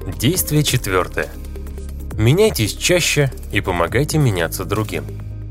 Действие 4. Меняйтесь чаще и помогайте меняться другим.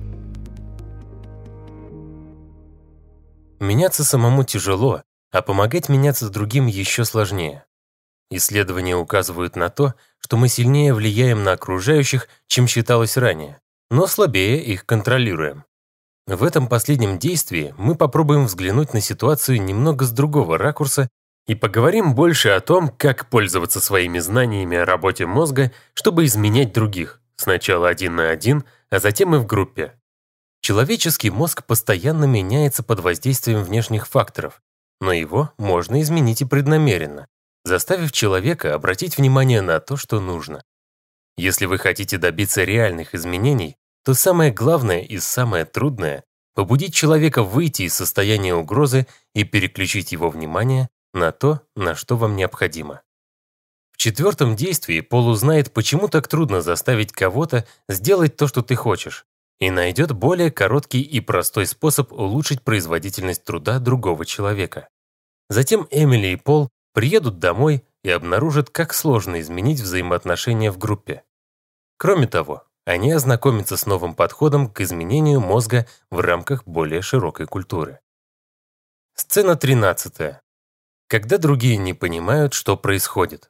Меняться самому тяжело, а помогать меняться другим еще сложнее. Исследования указывают на то, что мы сильнее влияем на окружающих, чем считалось ранее, но слабее их контролируем. В этом последнем действии мы попробуем взглянуть на ситуацию немного с другого ракурса и поговорим больше о том, как пользоваться своими знаниями о работе мозга, чтобы изменять других, сначала один на один, а затем и в группе. Человеческий мозг постоянно меняется под воздействием внешних факторов, но его можно изменить и преднамеренно, заставив человека обратить внимание на то, что нужно. Если вы хотите добиться реальных изменений, то самое главное и самое трудное – побудить человека выйти из состояния угрозы и переключить его внимание на то, на что вам необходимо. В 4 действии Пол узнает, почему так трудно заставить кого-то сделать то, что ты хочешь, и найдет более короткий и простой способ улучшить производительность труда другого человека. Затем Эмили и Пол приедут домой и обнаружат, как сложно изменить взаимоотношения в группе. Кроме того, они ознакомятся с новым подходом к изменению мозга в рамках более широкой культуры. Сцена 13. Когда другие не понимают, что происходит.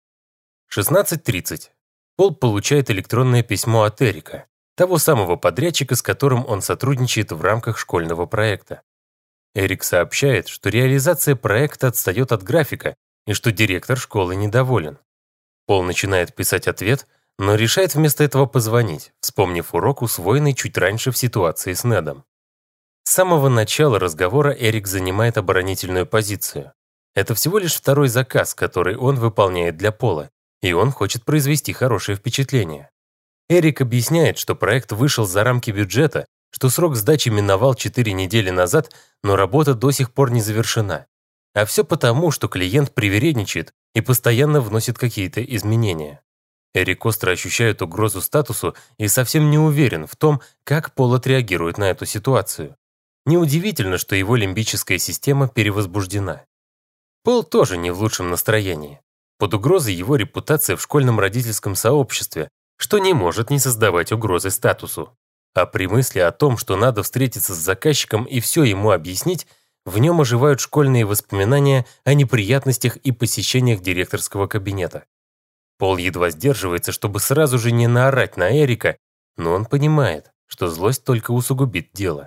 16:30. Пол получает электронное письмо от Эрика, того самого подрядчика, с которым он сотрудничает в рамках школьного проекта. Эрик сообщает, что реализация проекта отстает от графика и что директор школы недоволен. Пол начинает писать ответ, но решает вместо этого позвонить, вспомнив урок, усвоенный чуть раньше в ситуации с Недом. С самого начала разговора Эрик занимает оборонительную позицию. Это всего лишь второй заказ, который он выполняет для Пола, и он хочет произвести хорошее впечатление. Эрик объясняет, что проект вышел за рамки бюджета, что срок сдачи миновал 4 недели назад, но работа до сих пор не завершена. А все потому, что клиент привередничает и постоянно вносит какие-то изменения. Эрик остро ощущает угрозу статусу и совсем не уверен в том, как Пол отреагирует на эту ситуацию. Неудивительно, что его лимбическая система перевозбуждена. Пол тоже не в лучшем настроении. Под угрозой его репутация в школьном родительском сообществе, что не может не создавать угрозы статусу. А при мысли о том, что надо встретиться с заказчиком и все ему объяснить, в нем оживают школьные воспоминания о неприятностях и посещениях директорского кабинета. Пол едва сдерживается, чтобы сразу же не наорать на Эрика, но он понимает, что злость только усугубит дело.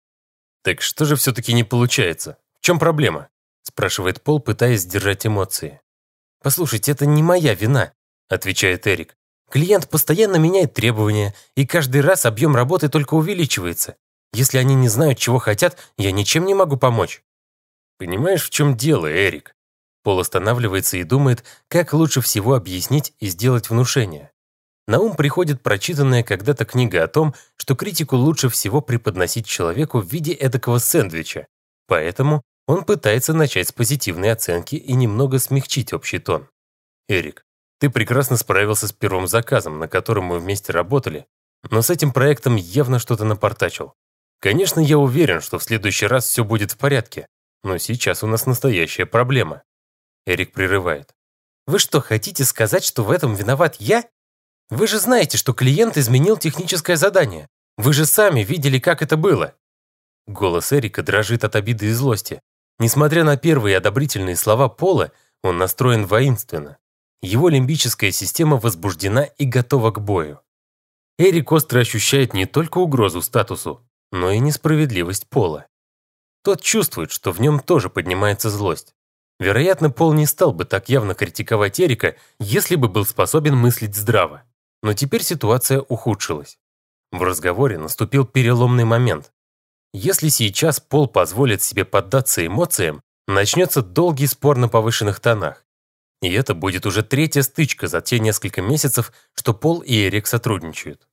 «Так что же все-таки не получается? В чем проблема?» – спрашивает Пол, пытаясь сдержать эмоции. «Послушайте, это не моя вина», – отвечает Эрик. «Клиент постоянно меняет требования, и каждый раз объем работы только увеличивается. Если они не знают, чего хотят, я ничем не могу помочь». «Понимаешь, в чем дело, Эрик?» Пол останавливается и думает, как лучше всего объяснить и сделать внушение. На ум приходит прочитанная когда-то книга о том, что критику лучше всего преподносить человеку в виде эдакого сэндвича. Поэтому он пытается начать с позитивной оценки и немного смягчить общий тон. «Эрик, ты прекрасно справился с первым заказом, на котором мы вместе работали, но с этим проектом явно что-то напортачил. Конечно, я уверен, что в следующий раз все будет в порядке, но сейчас у нас настоящая проблема». Эрик прерывает. «Вы что, хотите сказать, что в этом виноват я? Вы же знаете, что клиент изменил техническое задание. Вы же сами видели, как это было». Голос Эрика дрожит от обиды и злости. Несмотря на первые одобрительные слова Пола, он настроен воинственно. Его лимбическая система возбуждена и готова к бою. Эрик остро ощущает не только угрозу статусу, но и несправедливость Пола. Тот чувствует, что в нем тоже поднимается злость. Вероятно, Пол не стал бы так явно критиковать Эрика, если бы был способен мыслить здраво. Но теперь ситуация ухудшилась. В разговоре наступил переломный момент. Если сейчас Пол позволит себе поддаться эмоциям, начнется долгий спор на повышенных тонах. И это будет уже 3-я стычка за те несколько месяцев, что Пол и Эрик сотрудничают.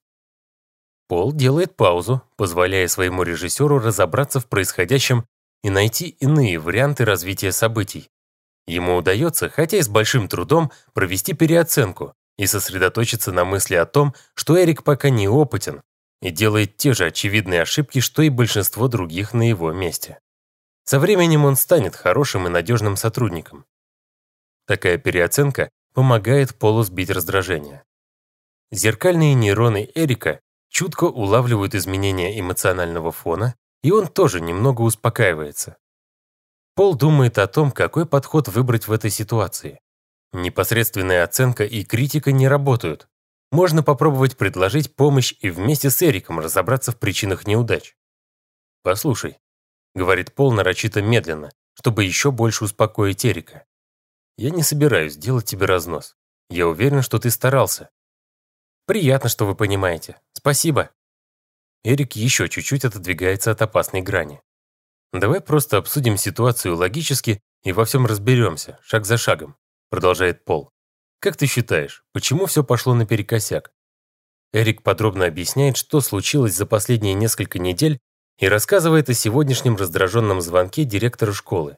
Пол делает паузу, позволяя своему режиссеру разобраться в происходящем и найти иные варианты развития событий. Ему удается, хотя и с большим трудом, провести переоценку и сосредоточиться на мысли о том, что Эрик пока неопытен и делает те же очевидные ошибки, что и большинство других на его месте. Со временем он станет хорошим и надежным сотрудником. Такая переоценка помогает Полу сбить раздражение. Зеркальные нейроны Эрика чутко улавливают изменения эмоционального фона, и он тоже немного успокаивается. Пол думает о том, какой подход выбрать в этой ситуации. Непосредственная оценка и критика не работают. Можно попробовать предложить помощь и вместе с Эриком разобраться в причинах неудач. «Послушай», — говорит Пол нарочито медленно, чтобы еще больше успокоить Эрика. «Я не собираюсь делать тебе разнос. Я уверен, что ты старался». «Приятно, что вы понимаете. Спасибо». Эрик еще чуть-чуть отодвигается от опасной грани. «Давай просто обсудим ситуацию логически и во всем разберемся, шаг за шагом», продолжает Пол. «Как ты считаешь, почему все пошло наперекосяк?» Эрик подробно объясняет, что случилось за последние несколько недель, и рассказывает о сегодняшнем раздраженном звонке директора школы.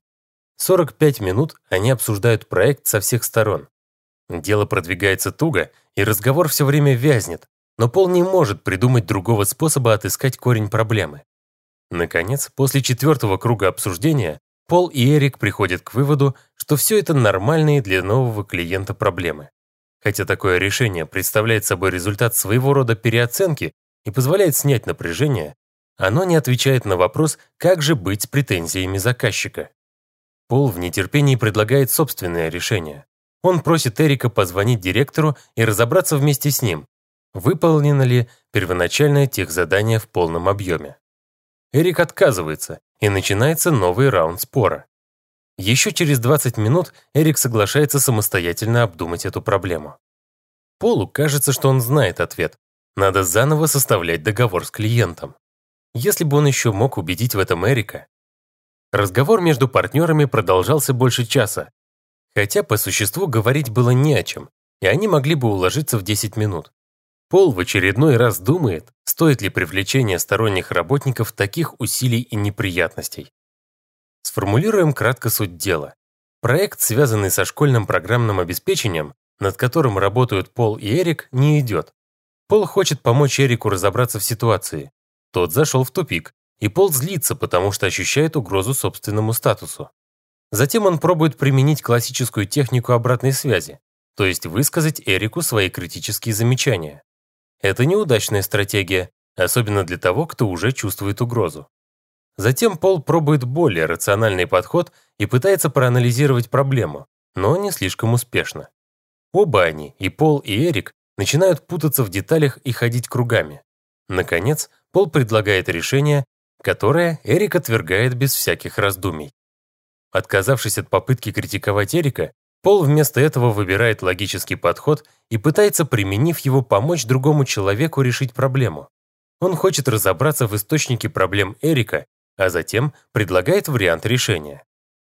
45 минут они обсуждают проект со всех сторон. Дело продвигается туго, и разговор все время вязнет, но Пол не может придумать другого способа отыскать корень проблемы. Наконец, после 4-го круга обсуждения, Пол и Эрик приходят к выводу, что все это нормальные для нового клиента проблемы. Хотя такое решение представляет собой результат своего рода переоценки и позволяет снять напряжение, оно не отвечает на вопрос, как же быть с претензиями заказчика. Пол в нетерпении предлагает собственное решение. Он просит Эрика позвонить директору и разобраться вместе с ним, выполнено ли первоначальное техзадание в полном объеме. Эрик отказывается, и начинается новый раунд спора. Еще через 20 минут Эрик соглашается самостоятельно обдумать эту проблему. Полу кажется, что он знает ответ. Надо заново составлять договор с клиентом. Если бы он еще мог убедить в этом Эрика. Разговор между партнерами продолжался больше часа, хотя по существу говорить было не о чем, и они могли бы уложиться в 10 минут. Пол в очередной раз думает, стоит ли привлечение сторонних работников таких усилий и неприятностей. Сформулируем кратко суть дела. Проект, связанный со школьным программным обеспечением, над которым работают Пол и Эрик, не идет. Пол хочет помочь Эрику разобраться в ситуации. Тот зашел в тупик, и Пол злится, потому что ощущает угрозу собственному статусу. Затем он пробует применить классическую технику обратной связи, то есть высказать Эрику свои критические замечания. Это неудачная стратегия, особенно для того, кто уже чувствует угрозу. Затем Пол пробует более рациональный подход и пытается проанализировать проблему, но не слишком успешно. Оба они, и Пол, и Эрик, начинают путаться в деталях и ходить кругами. Наконец, Пол предлагает решение, которое Эрик отвергает без всяких раздумий. Отказавшись от попытки критиковать Эрика, Пол вместо этого выбирает логический подход и пытается, применив его, помочь другому человеку решить проблему. Он хочет разобраться в источнике проблем Эрика, а затем предлагает вариант решения.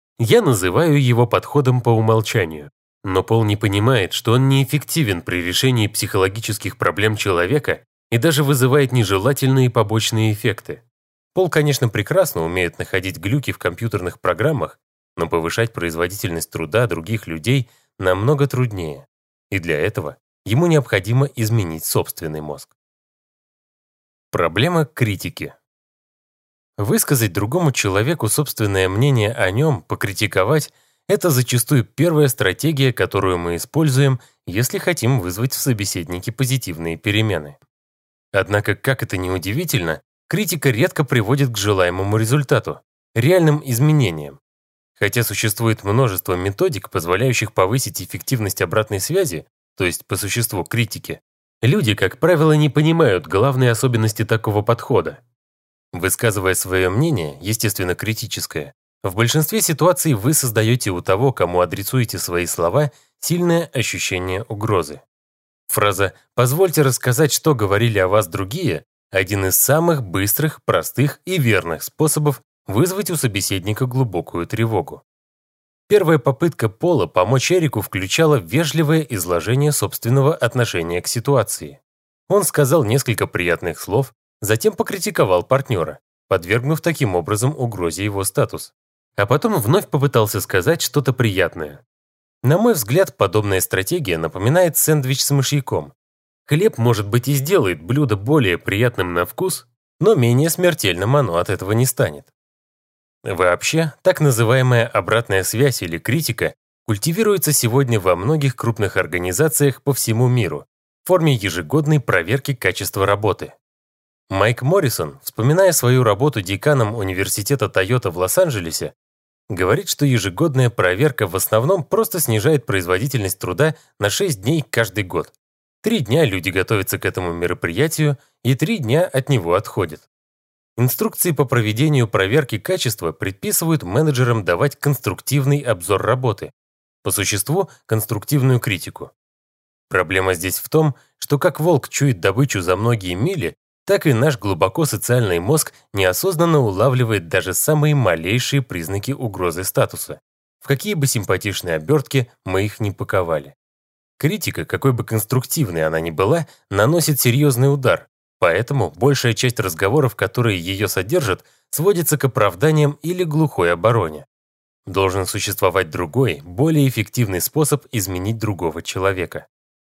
Я называю его подходом по умолчанию, но Пол не понимает, что он неэффективен при решении психологических проблем человека и даже вызывает нежелательные побочные эффекты. Пол, конечно, прекрасно умеет находить глюки в компьютерных программах, но повышать производительность труда других людей намного труднее, и для этого ему необходимо изменить собственный мозг. Проблема критики. Высказать другому человеку собственное мнение о нем, покритиковать – это зачастую первая стратегия, которую мы используем, если хотим вызвать в собеседнике позитивные перемены. Однако, как это ни удивительно, критика редко приводит к желаемому результату – реальным изменениям. Хотя существует множество методик, позволяющих повысить эффективность обратной связи, то есть по существу критики, люди, как правило, не понимают главные особенности такого подхода. Высказывая свое мнение, естественно критическое, в большинстве ситуаций вы создаете у того, кому адресуете свои слова, сильное ощущение угрозы. Фраза «позвольте рассказать, что говорили о вас другие» – один из самых быстрых, простых и верных способов вызвать у собеседника глубокую тревогу. Первая попытка Пола помочь Эрику включала вежливое изложение собственного отношения к ситуации. Он сказал несколько приятных слов, затем покритиковал партнера, подвергнув таким образом угрозе его статус. А потом вновь попытался сказать что-то приятное. На мой взгляд, подобная стратегия напоминает сэндвич с мышьяком. Хлеб, может быть, и сделает блюдо более приятным на вкус, но менее смертельным оно от этого не станет. Вообще, так называемая обратная связь или критика культивируется сегодня во многих крупных организациях по всему миру в форме ежегодной проверки качества работы. Майк Моррисон, вспоминая свою работу деканом университета Toyota в Лос-Анджелесе, говорит, что ежегодная проверка в основном просто снижает производительность труда на 6 дней каждый год. 3 дня люди готовятся к этому мероприятию, и 3 дня от него отходят. Инструкции по проведению проверки качества предписывают менеджерам давать конструктивный обзор работы, по существу конструктивную критику. Проблема здесь в том, что как волк чует добычу за многие мили, так и наш глубоко социальный мозг неосознанно улавливает даже самые малейшие признаки угрозы статуса, в какие бы симпатичные обертки мы их ни паковали. Критика, какой бы конструктивной она ни была, наносит серьезный удар, поэтому большая часть разговоров, которые ее содержат, сводится к оправданиям или глухой обороне. Должен существовать другой, более эффективный способ изменить другого человека.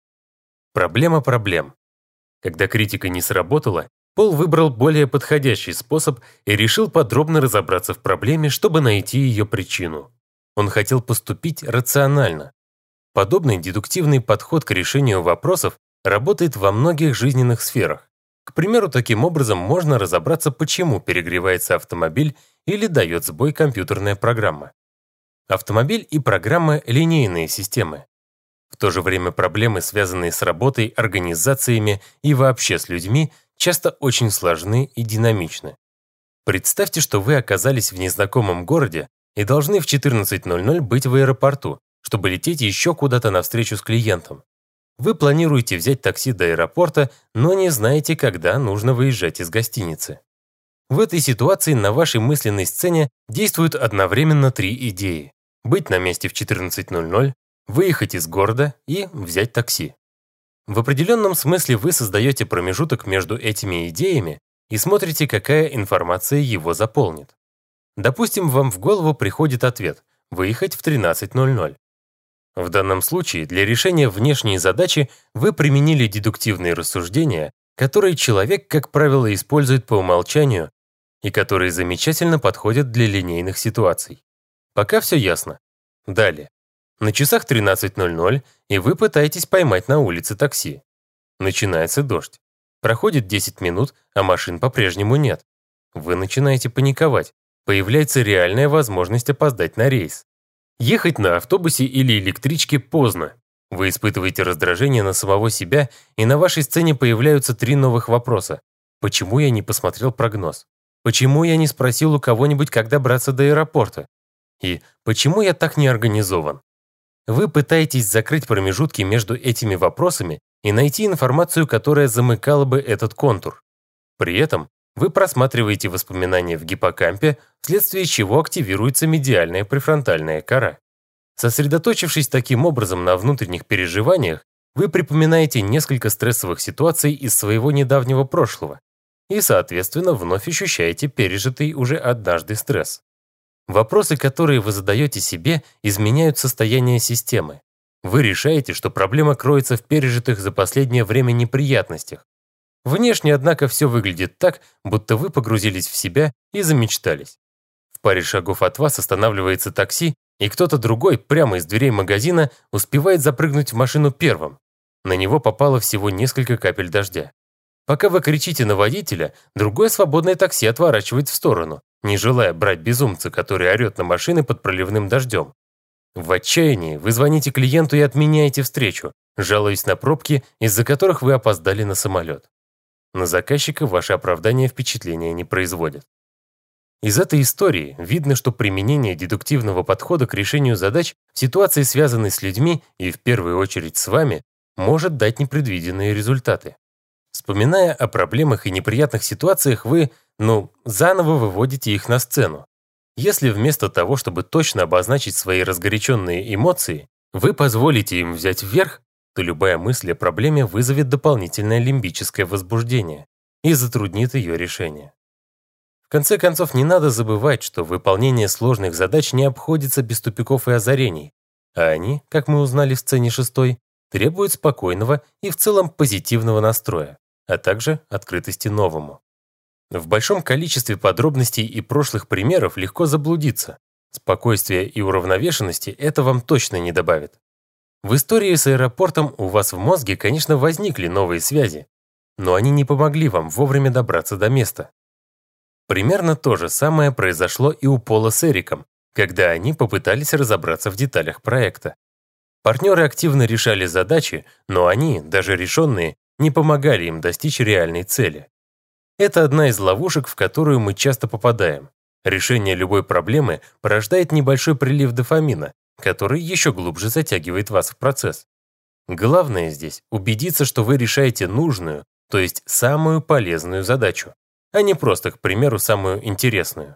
Проблема проблем. Когда критика не сработала, Пол выбрал более подходящий способ и решил подробно разобраться в проблеме, чтобы найти ее причину. Он хотел поступить рационально. Подобный дедуктивный подход к решению вопросов работает во многих жизненных сферах. К примеру, таким образом можно разобраться, почему перегревается автомобиль или дает сбой компьютерная программа. Автомобиль и программа – линейные системы. В то же время проблемы, связанные с работой, организациями и вообще с людьми, часто очень сложны и динамичны. Представьте, что вы оказались в незнакомом городе и должны в 14:00 быть в аэропорту, чтобы лететь еще куда-то на встречу с клиентом. Вы планируете взять такси до аэропорта, но не знаете, когда нужно выезжать из гостиницы. В этой ситуации на вашей мысленной сцене действуют одновременно 3 идеи: быть на месте в 14:00, выехать из города и взять такси. В определенном смысле вы создаете промежуток между этими идеями и смотрите, какая информация его заполнит. Допустим, вам в голову приходит ответ «выехать в 13:00». В данном случае для решения внешней задачи вы применили дедуктивные рассуждения, которые человек, как правило, использует по умолчанию и которые замечательно подходят для линейных ситуаций. Пока все ясно. Далее. На часах 13:00, и вы пытаетесь поймать на улице такси. Начинается дождь. Проходит 10 минут, а машин по-прежнему нет. Вы начинаете паниковать. Появляется реальная возможность опоздать на рейс. Ехать на автобусе или электричке поздно. Вы испытываете раздражение на самого себя, и на вашей сцене появляются 3 новых вопроса. Почему я не посмотрел прогноз? Почему я не спросил у кого-нибудь, как добраться до аэропорта? И почему я так не организован? Вы пытаетесь закрыть промежутки между этими вопросами и найти информацию, которая замыкала бы этот контур. При этом вы просматриваете воспоминания в гиппокампе, вследствие чего активируется медиальная префронтальная кора. Сосредоточившись таким образом на внутренних переживаниях, вы припоминаете несколько стрессовых ситуаций из своего недавнего прошлого и, соответственно, вновь ощущаете пережитый уже однажды стресс. Вопросы, которые вы задаете себе, изменяют состояние системы. Вы решаете, что проблема кроется в пережитых за последнее время неприятностях. Внешне, однако, все выглядит так, будто вы погрузились в себя и замечтались. В паре шагов от вас останавливается такси, и кто-то другой прямо из дверей магазина успевает запрыгнуть в машину первым. На него попало всего несколько капель дождя. Пока вы кричите на водителя, другое свободное такси отворачивает в сторону, не желая брать безумца, который орет на машины под проливным дождем. В отчаянии вы звоните клиенту и отменяете встречу, жалуясь на пробки, из-за которых вы опоздали на самолет. На заказчика ваше оправдание впечатления не производит. Из этой истории видно, что применение дедуктивного подхода к решению задач в ситуации, связанной с людьми и в первую очередь с вами, может дать непредвиденные результаты. Вспоминая о проблемах и неприятных ситуациях, вы, заново выводите их на сцену. Если вместо того, чтобы точно обозначить свои разгоряченные эмоции, вы позволите им взять вверх, то любая мысль о проблеме вызовет дополнительное лимбическое возбуждение и затруднит ее решение. В конце концов, не надо забывать, что выполнение сложных задач не обходится без тупиков и озарений, а они, как мы узнали в сцене 6, требуют спокойного и в целом позитивного настроя, а также открытости новому. В большом количестве подробностей и прошлых примеров легко заблудиться. Спокойствия и уравновешенности это вам точно не добавит. В истории с аэропортом у вас в мозге, конечно, возникли новые связи, но они не помогли вам вовремя добраться до места. Примерно то же самое произошло и у Пола с Эриком, когда они попытались разобраться в деталях проекта. Партнеры активно решали задачи, но они, даже решенные, не помогали им достичь реальной цели. Это одна из ловушек, в которую мы часто попадаем. Решение любой проблемы порождает небольшой прилив дофамина, который еще глубже затягивает вас в процесс. Главное здесь убедиться, что вы решаете нужную, то есть самую полезную задачу, а не просто, к примеру, самую интересную.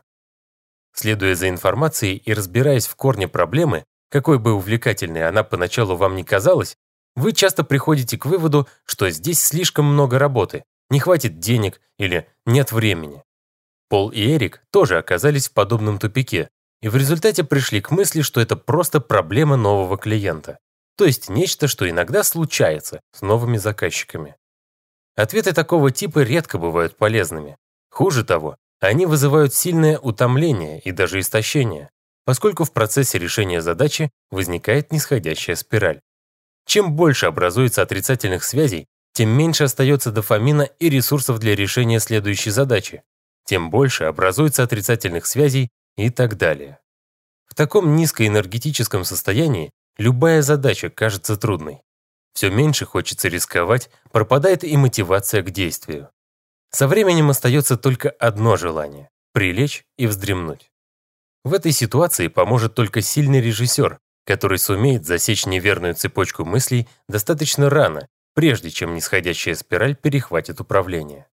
Следуя за информацией и разбираясь в корне проблемы, какой бы увлекательной она поначалу вам ни казалась, вы часто приходите к выводу, что здесь слишком много работы, не хватит денег или нет времени. Пол и Эрик тоже оказались в подобном тупике и в результате пришли к мысли, что это просто проблема нового клиента, то есть нечто, что иногда случается с новыми заказчиками. Ответы такого типа редко бывают полезными. Хуже того, они вызывают сильное утомление и даже истощение, поскольку в процессе решения задачи возникает нисходящая спираль. Чем больше образуется отрицательных связей, тем меньше остается дофамина и ресурсов для решения следующей задачи, тем больше образуется отрицательных связей и так далее. В таком низкоэнергетическом состоянии любая задача кажется трудной. Все меньше хочется рисковать, пропадает и мотивация к действию. Со временем остается только одно желание – прилечь и вздремнуть. В этой ситуации поможет только сильный режиссер, который сумеет засечь неверную цепочку мыслей достаточно рано, прежде чем нисходящая спираль перехватит управление.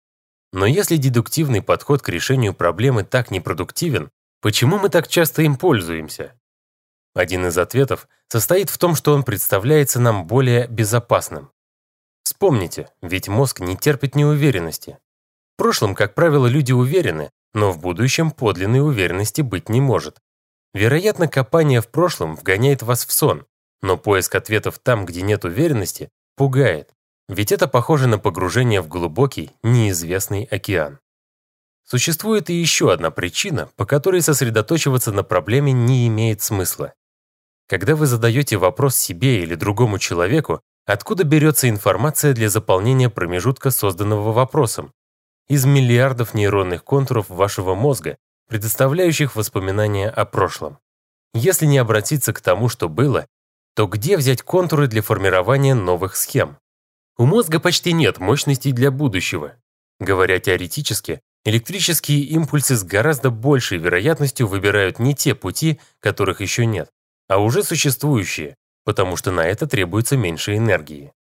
Но если дедуктивный подход к решению проблемы так непродуктивен, почему мы так часто им пользуемся? Один из ответов состоит в том, что он представляется нам более безопасным. Вспомните, ведь мозг не терпит неуверенности. В прошлом, как правило, люди уверены, но в будущем подлинной уверенности быть не может. Вероятно, копание в прошлом вгоняет вас в сон, но поиск ответов там, где нет уверенности, пугает, ведь это похоже на погружение в глубокий, неизвестный океан. Существует и еще одна причина, по которой сосредоточиваться на проблеме не имеет смысла. Когда вы задаете вопрос себе или другому человеку, откуда берется информация для заполнения промежутка, созданного вопросом? Из миллиардов нейронных контуров вашего мозга, предоставляющих воспоминания о прошлом. Если не обратиться к тому, что было, то где взять контуры для формирования новых схем? У мозга почти нет мощностей для будущего. Говоря теоретически, электрические импульсы с гораздо большей вероятностью выбирают не те пути, которых еще нет, а уже существующие, потому что на это требуется меньше энергии.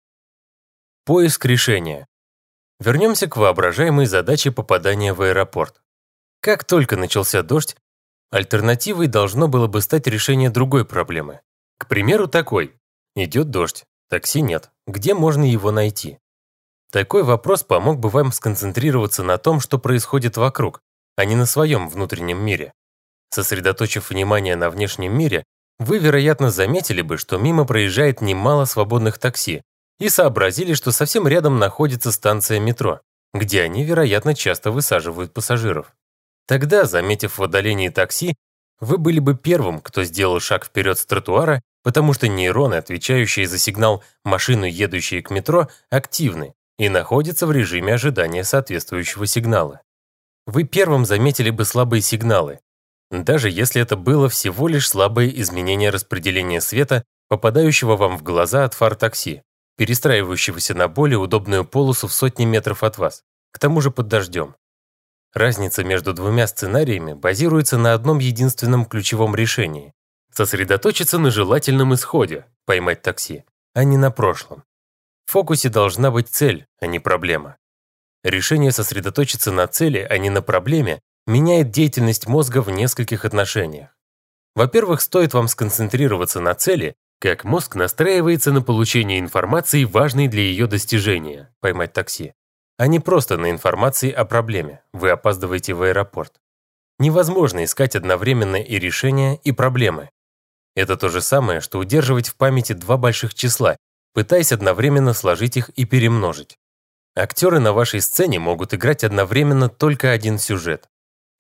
Поиск решения. Вернемся к воображаемой задаче попадания в аэропорт. Как только начался дождь, альтернативой должно было бы стать решение другой проблемы. К примеру, такой. Идет дождь, такси нет, где можно его найти? Такой вопрос помог бы вам сконцентрироваться на том, что происходит вокруг, а не на своем внутреннем мире. Сосредоточив внимание на внешнем мире, вы, вероятно, заметили бы, что мимо проезжает немало свободных такси, и сообразили, что совсем рядом находится станция метро, где они, вероятно, часто высаживают пассажиров. Тогда, заметив в отдалении такси, вы были бы первым, кто сделал шаг вперед с тротуара, потому что нейроны, отвечающие за сигнал «машины, едущие к метро», активны и находятся в режиме ожидания соответствующего сигнала. Вы первым заметили бы слабые сигналы, даже если это было всего лишь слабое изменение распределения света, попадающего вам в глаза от фар такси, перестраивающегося на более удобную полосу в сотни метров от вас, к тому же под дождем. Разница между двумя сценариями базируется на одном единственном ключевом решении – сосредоточиться на желательном исходе, поймать такси, а не на прошлом. В фокусе должна быть цель, а не проблема. Решение сосредоточиться на цели, а не на проблеме, меняет деятельность мозга в нескольких отношениях. Во-первых, стоит вам сконцентрироваться на цели, как мозг настраивается на получение информации, важной для ее достижения, поймать такси, а не просто на информации о проблеме, вы опаздываете в аэропорт. Невозможно искать одновременно и решения, и проблемы. Это то же самое, что удерживать в памяти два больших числа, пытаясь одновременно сложить их и перемножить. Актеры на вашей сцене могут играть одновременно только один сюжет.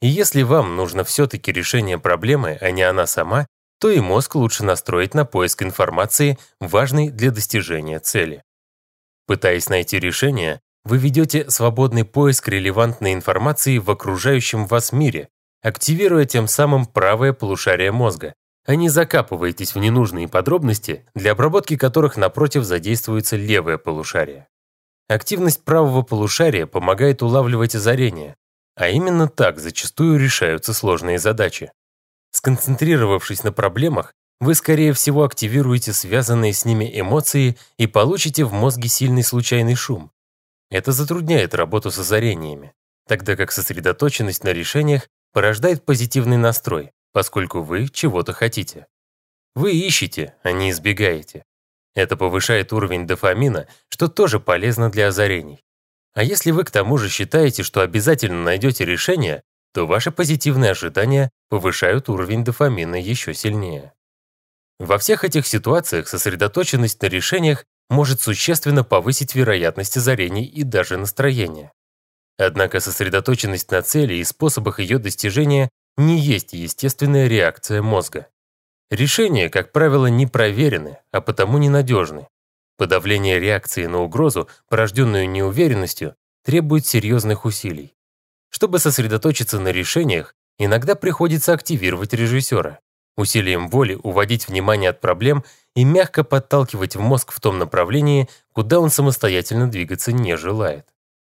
И если вам нужно все-таки решение проблемы, а не она сама, то и мозг лучше настроить на поиск информации, важной для достижения цели. Пытаясь найти решение, вы ведете свободный поиск релевантной информации в окружающем вас мире, активируя тем самым правое полушарие мозга, а не закапываетесь в ненужные подробности, для обработки которых напротив задействуется левое полушарие. Активность правого полушария помогает улавливать озарения, а именно так зачастую решаются сложные задачи. Сконцентрировавшись на проблемах, вы, скорее всего, активируете связанные с ними эмоции и получите в мозге сильный случайный шум. Это затрудняет работу с озарениями, тогда как сосредоточенность на решениях порождает позитивный настрой, поскольку вы чего-то хотите. Вы ищете, а не избегаете. Это повышает уровень дофамина, что тоже полезно для озарений. А если вы к тому же считаете, что обязательно найдете решение, то ваши позитивные ожидания повышают уровень дофамина еще сильнее. Во всех этих ситуациях сосредоточенность на решениях может существенно повысить вероятность озарений и даже настроения. Однако сосредоточенность на цели и способах ее достижения не есть естественная реакция мозга. Решения, как правило, не проверены, а потому ненадежны. Подавление реакции на угрозу, порожденную неуверенностью, требует серьезных усилий. Чтобы сосредоточиться на решениях, иногда приходится активировать режиссера, усилием воли уводить внимание от проблем и мягко подталкивать в мозг в том направлении, куда он самостоятельно двигаться не желает.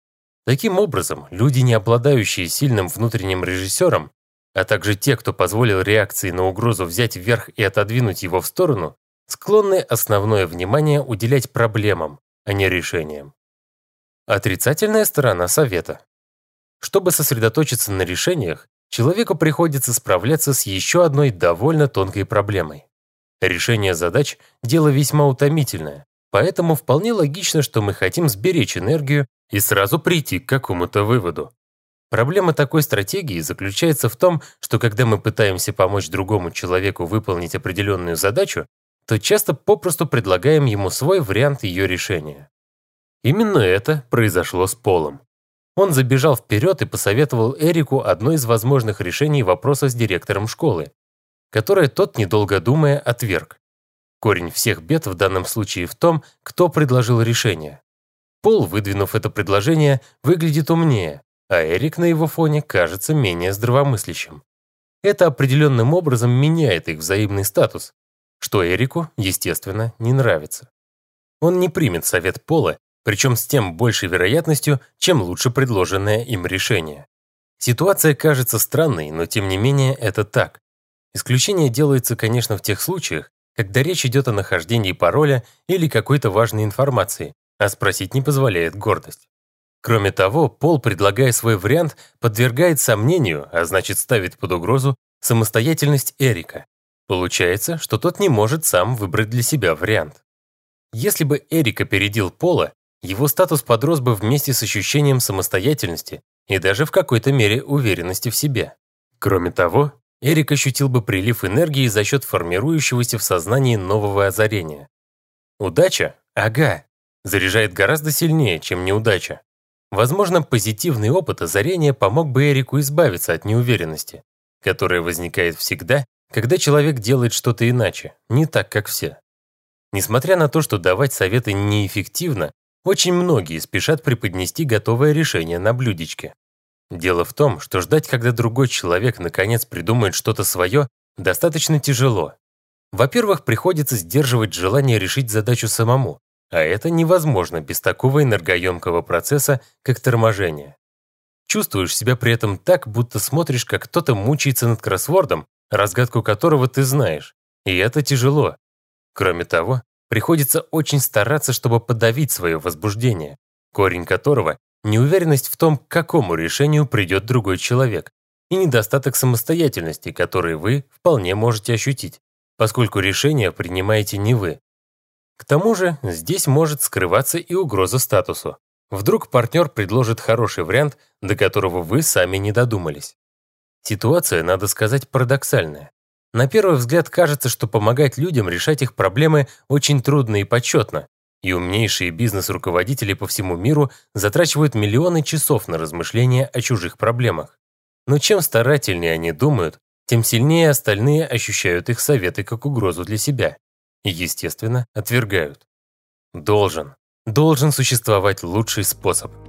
Таким образом, люди, не обладающие сильным внутренним режиссером, а также те, кто позволил реакции на угрозу взять вверх и отодвинуть его в сторону, склонны основное внимание уделять проблемам, а не решениям. Отрицательная сторона совета. Чтобы сосредоточиться на решениях, человеку приходится справляться с еще одной довольно тонкой проблемой. Решение задач – дело весьма утомительное, поэтому вполне логично, что мы хотим сберечь энергию и сразу прийти к какому-то выводу. Проблема такой стратегии заключается в том, что когда мы пытаемся помочь другому человеку выполнить определенную задачу, то часто попросту предлагаем ему свой вариант ее решения. Именно это произошло с Полом. Он забежал вперед и посоветовал Эрику одно из возможных решений вопроса с директором школы, которое тот, недолго думая, отверг. Корень всех бед в данном случае в том, кто предложил решение. Пол, выдвинув это предложение, выглядит умнее, а Эрик на его фоне кажется менее здравомыслящим. Это определенным образом меняет их взаимный статус, что Эрику, естественно, не нравится. Он не примет совет Пола, причем с тем большей вероятностью, чем лучше предложенное им решение. Ситуация кажется странной, но тем не менее это так. Исключение делается, конечно, в тех случаях, когда речь идет о нахождении пароля или какой-то важной информации, а спросить не позволяет гордость. Кроме того, Пол, предлагая свой вариант, подвергает сомнению, а значит ставит под угрозу, самостоятельность Эрика. Получается, что тот не может сам выбрать для себя вариант. Если бы Эрик опередил Пола, его статус подрос бы вместе с ощущением самостоятельности и даже в какой-то мере уверенности в себе. Кроме того, Эрик ощутил бы прилив энергии за счет формирующегося в сознании нового озарения. Удача? Ага. Заряжает гораздо сильнее, чем неудача. Возможно, позитивный опыт озарения помог бы Эрику избавиться от неуверенности, которая возникает всегда, когда человек делает что-то иначе, не так, как все. Несмотря на то, что давать советы неэффективно, очень многие спешат преподнести готовое решение на блюдечке. Дело в том, что ждать, когда другой человек наконец придумает что-то свое, достаточно тяжело. Во-первых, приходится сдерживать желание решить задачу самому, а это невозможно без такого энергоемкого процесса, как торможение. Чувствуешь себя при этом так, будто смотришь, как кто-то мучается над кроссвордом, разгадку которого ты знаешь, и это тяжело. Кроме того, приходится очень стараться, чтобы подавить свое возбуждение, корень которого – неуверенность в том, к какому решению придет другой человек, и недостаток самостоятельности, который вы вполне можете ощутить, поскольку решение принимаете не вы. К тому же здесь может скрываться и угроза статусу. Вдруг партнер предложит хороший вариант, до которого вы сами не додумались. Ситуация, надо сказать, парадоксальная. На первый взгляд кажется, что помогать людям решать их проблемы очень трудно и почетно, и умнейшие бизнес-руководители по всему миру затрачивают миллионы часов на размышления о чужих проблемах. Но чем старательнее они думают, тем сильнее остальные ощущают их советы как угрозу для себя и, естественно, отвергают. Должен существовать лучший способ